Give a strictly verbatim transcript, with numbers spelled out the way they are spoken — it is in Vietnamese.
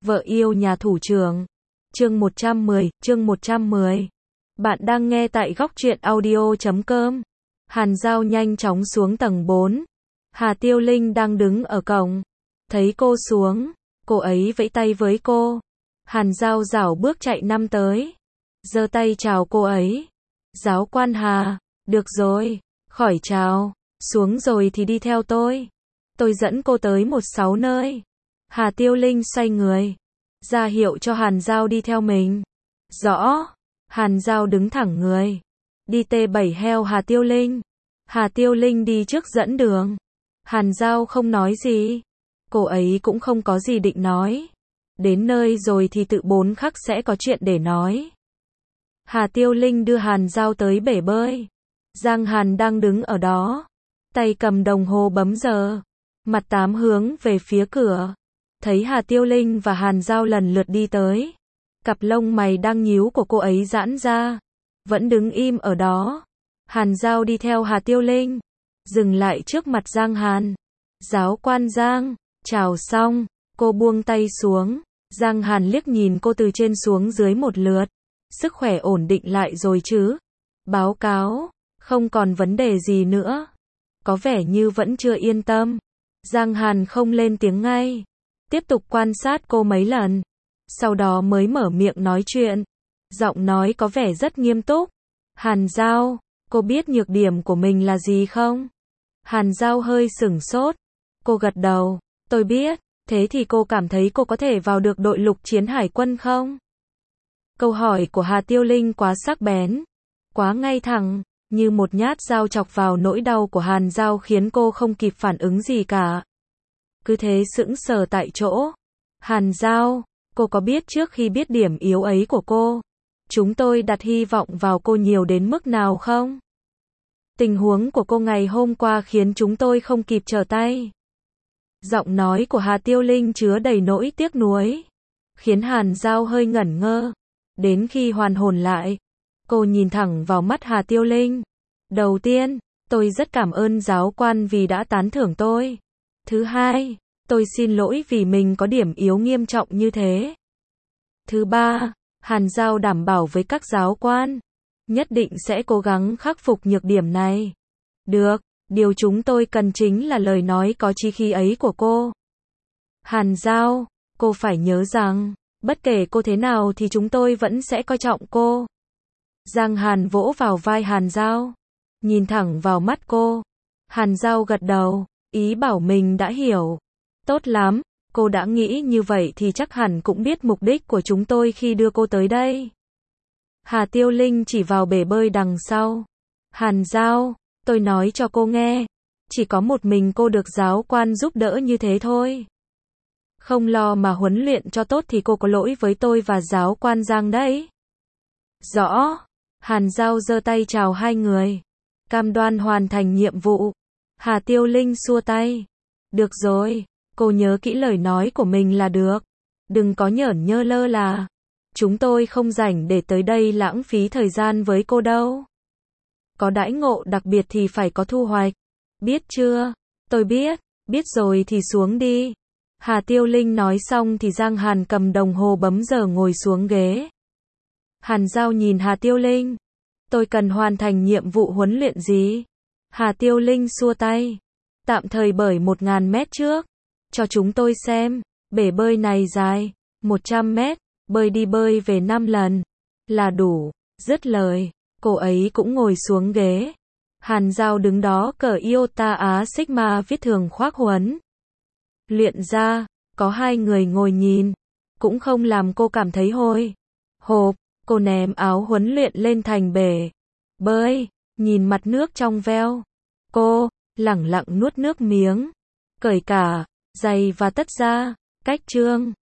Vợ yêu nhà thủ trưởng. Chương một trăm mười, chương một trăm mười. Bạn đang nghe tại góc truyện audio chấm com. Hàn Giao nhanh chóng xuống tầng bốn. Hà Tiêu Linh đang đứng ở cổng. Thấy cô xuống, cô ấy vẫy tay với cô. Hàn Giao rảo bước chạy năm tới. Giơ tay chào cô ấy. Giáo quan Hà, được rồi, khỏi chào, xuống rồi thì đi theo tôi. Tôi dẫn cô tới một sáu nơi. Hà Tiêu Linh xoay người, ra hiệu cho Hàn Giao đi theo mình. Rõ. Hàn Giao đứng thẳng người. Đi T bảy heo Hà Tiêu Linh. Hà Tiêu Linh đi trước dẫn đường. Hàn Giao không nói gì. Cô ấy cũng không có gì định nói. Đến nơi rồi thì tự bốn khắc sẽ có chuyện để nói. Hà Tiêu Linh đưa Hàn Giao tới bể bơi. Giang Hàn đang đứng ở đó. Tay cầm đồng hồ bấm giờ. Mặt tám hướng về phía cửa. Thấy Hà Tiêu Linh và Hàn Giao lần lượt đi tới. Cặp lông mày đang nhíu của cô ấy giãn ra. Vẫn đứng im ở đó. Hàn Giao đi theo Hà Tiêu Linh. Dừng lại trước mặt Giang Hàn. Giáo quan Giang, chào xong. Cô buông tay xuống. Giang Hàn liếc nhìn cô từ trên xuống dưới một lượt. Sức khỏe ổn định lại rồi chứ? Báo cáo, không còn vấn đề gì nữa. Có vẻ như vẫn chưa yên tâm. Giang Hàn không lên tiếng ngay. Tiếp tục quan sát cô mấy lần. Sau đó mới mở miệng nói chuyện. Giọng nói có vẻ rất nghiêm túc. Hàn Giao, cô biết nhược điểm của mình là gì không? Hàn Giao hơi sửng sốt. Cô gật đầu. Tôi biết. Thế thì cô cảm thấy cô có thể vào được đội lục chiến hải quân không? Câu hỏi của Hà Tiêu Linh quá sắc bén. Quá ngay thẳng. Như một nhát dao chọc vào nỗi đau của Hàn Giao khiến cô không kịp phản ứng gì cả. Cứ thế sững sờ tại chỗ. Hàn Giao, cô có biết trước khi biết điểm yếu ấy của cô, chúng tôi đặt hy vọng vào cô nhiều đến mức nào không? Tình huống của cô ngày hôm qua khiến chúng tôi không kịp trở tay. Giọng nói của Hà Tiêu Linh chứa đầy nỗi tiếc nuối, khiến Hàn Giao hơi ngẩn ngơ. Đến khi hoàn hồn lại, cô nhìn thẳng vào mắt Hà Tiêu Linh. Đầu tiên, tôi rất cảm ơn giáo quan vì đã tán thưởng tôi. Thứ hai, tôi xin lỗi vì mình có điểm yếu nghiêm trọng như thế. Thứ ba, Hàn Giao đảm bảo với các giáo quan, nhất định sẽ cố gắng khắc phục nhược điểm này. Được, điều chúng tôi cần chính là lời nói có chí khí ấy của cô. Hàn Giao, cô phải nhớ rằng, bất kể cô thế nào thì chúng tôi vẫn sẽ coi trọng cô. Giang Hàn vỗ vào vai Hàn Giao, nhìn thẳng vào mắt cô. Hàn Giao gật đầu, ý bảo mình đã hiểu. Tốt lắm, cô đã nghĩ như vậy thì chắc hẳn cũng biết mục đích của chúng tôi khi đưa cô tới đây. Hà Tiêu Linh chỉ vào bể bơi đằng sau. Hàn Giao, tôi nói cho cô nghe, chỉ có một mình cô được giáo quan giúp đỡ như thế thôi. Không lo mà huấn luyện cho tốt thì cô có lỗi với tôi và giáo quan Giang đấy. Rõ. Hàn Giao giơ tay chào hai người. Cam đoan hoàn thành nhiệm vụ. Hà Tiêu Linh xua tay. Được rồi, cô nhớ kỹ lời nói của mình là được. Đừng có nhởn nhơ lơ là. Chúng tôi không rảnh để tới đây lãng phí thời gian với cô đâu. Có đãi ngộ đặc biệt thì phải có thu hoạch. Biết chưa? Tôi biết, biết rồi thì xuống đi. Hà Tiêu Linh nói xong thì Giang Hàn cầm đồng hồ bấm giờ ngồi xuống ghế. Hàn Giao nhìn Hà Tiêu Linh. Tôi cần hoàn thành nhiệm vụ huấn luyện gì? Hà Tiêu Linh xua tay. Tạm thời bởi một nghìn mét trước. Cho chúng tôi xem. Bể bơi này dài một trăm mét. Bơi đi bơi về năm lần. Là đủ. Dứt lời. Cô ấy cũng ngồi xuống ghế. Hàn Giao đứng đó cờ Iota Á Sigma viết thường khoác huấn luyện ra. Có hai người ngồi nhìn. Cũng không làm cô cảm thấy hồi hộp. Cô ném áo huấn luyện lên thành bể bơi, nhìn mặt nước trong veo. Cô lẳng lặng nuốt nước miếng, cởi cả giày và tất ra. Cách chương